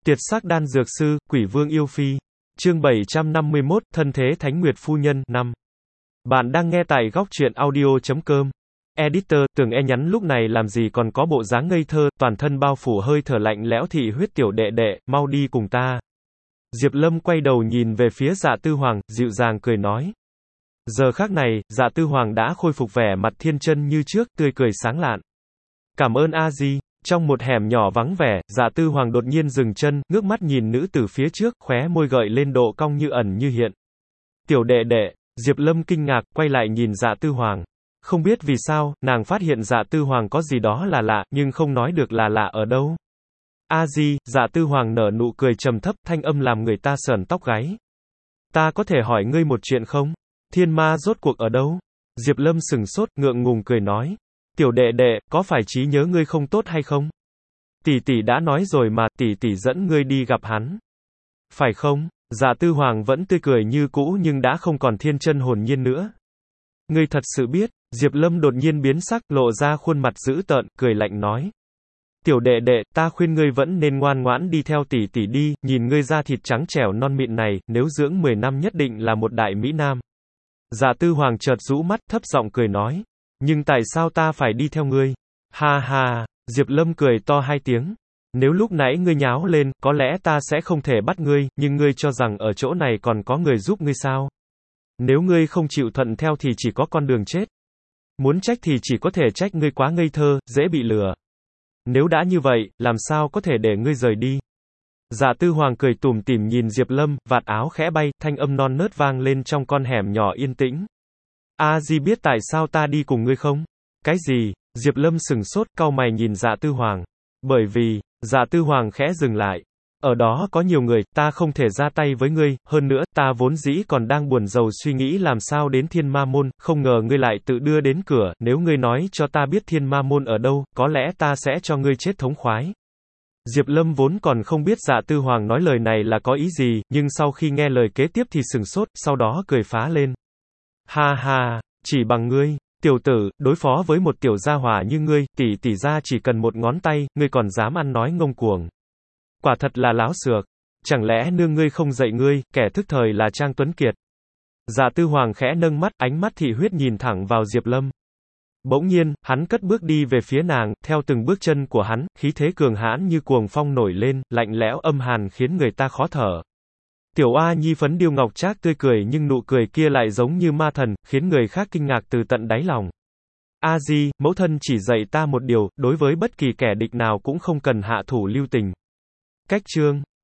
Tiệt sắc đan dược sư, quỷ vương yêu phi. Chương 751, thân thế Thánh Nguyệt phu nhân, 5. Bạn đang nghe tại góc truyện audio.com. Editor, tưởng e nhắn lúc này làm gì còn có bộ dáng ngây thơ, toàn thân bao phủ hơi thở lạnh lẽo thị huyết tiểu đệ đệ, mau đi cùng ta. Diệp Lâm quay đầu nhìn về phía Dạ Tư Hoàng, dịu dàng cười nói. Giờ khắc này, Dạ Tư Hoàng đã khôi phục vẻ mặt thiên chân như trước, tươi cười sáng lạn. Cảm ơn A Di. Trong một hẻm nhỏ vắng vẻ, Dạ Tư Hoàng đột nhiên dừng chân, ngước mắt nhìn nữ tử phía trước, khóe môi gợi lên độ cong như ẩn như hiện. Tiểu đệ đệ, Diệp Lâm kinh ngạc, quay lại nhìn Dạ Tư Hoàng. Không biết vì sao, nàng phát hiện Dạ Tư Hoàng có gì đó là lạ, nhưng không nói được là lạ ở đâu. A Di, Dạ Tư Hoàng nở nụ cười trầm thấp, thanh âm làm người ta sởn tóc gáy. Ta có thể hỏi ngươi một chuyện không? Thiên ma rốt cuộc ở đâu? Diệp Lâm sừng sốt, ngượng ngùng cười nói. Tiểu đệ đệ, có phải trí nhớ ngươi không tốt hay không? Tỷ tỷ đã nói rồi mà, tỷ tỷ dẫn ngươi đi gặp hắn. Phải không? Dạ Tư Hoàng vẫn tươi cười như cũ nhưng đã không còn thiên chân hồn nhiên nữa. Ngươi thật sự biết? Diệp Lâm đột nhiên biến sắc, lộ ra khuôn mặt dữ tợn, cười lạnh nói. Tiểu đệ đệ, ta khuyên ngươi vẫn nên ngoan ngoãn đi theo tỷ tỷ đi, nhìn ngươi da thịt trắng trẻo non mịn này, nếu dưỡng 10 năm nhất định là một đại mỹ nam. Dạ Tư Hoàng chợt rũ mắt, thấp giọng cười nói. Nhưng tại sao ta phải đi theo ngươi? Ha ha, Diệp Lâm cười to hai tiếng. Nếu lúc nãy ngươi nháo lên, có lẽ ta sẽ không thể bắt ngươi, nhưng ngươi cho rằng ở chỗ này còn có người giúp ngươi sao? Nếu ngươi không chịu thuận theo thì chỉ có con đường chết. Muốn trách thì chỉ có thể trách ngươi quá ngây thơ, dễ bị lừa. Nếu đã như vậy, làm sao có thể để ngươi rời đi? Dạ Tư Hoàng cười tủm tỉm nhìn Diệp Lâm, vạt áo khẽ bay, thanh âm non nớt vang lên trong con hẻm nhỏ yên tĩnh. A Di biết tại sao ta đi cùng ngươi không? Cái gì? Diệp Lâm sừng sốt, cau mày nhìn Dạ Tư Hoàng. Bởi vì, Dạ Tư Hoàng khẽ dừng lại. Ở đó có nhiều người, ta không thể ra tay với ngươi, hơn nữa, ta vốn dĩ còn đang buồn rầu suy nghĩ làm sao đến Thiên Ma Môn, không ngờ ngươi lại tự đưa đến cửa, nếu ngươi nói cho ta biết Thiên Ma Môn ở đâu, có lẽ ta sẽ cho ngươi chết thống khoái. Diệp Lâm vốn còn không biết Dạ Tư Hoàng nói lời này là có ý gì, nhưng sau khi nghe lời kế tiếp thì sừng sốt, sau đó cười phá lên. Ha ha, chỉ bằng ngươi, tiểu tử, đối phó với một tiểu gia hỏa như ngươi, tỷ ra chỉ cần một ngón tay, ngươi còn dám ăn nói ngông cuồng. Quả thật là láo xược. Chẳng lẽ nương ngươi không dạy ngươi, kẻ thức thời là Trang Tuấn Kiệt. Dạ Tư Hoàng khẽ nâng mắt, ánh mắt thị huyết nhìn thẳng vào Diệp Lâm. Bỗng nhiên, hắn cất bước đi về phía nàng, theo từng bước chân của hắn, khí thế cường hãn như cuồng phong nổi lên, lạnh lẽo âm hàn khiến người ta khó thở. Tiểu Oa Nhi phấn điêu ngọc trác tươi cười nhưng nụ cười kia lại giống như ma thần, khiến người khác kinh ngạc từ tận đáy lòng. A Di, mẫu thân chỉ dạy ta một điều, đối với bất kỳ kẻ địch nào cũng không cần hạ thủ lưu tình. Cách chương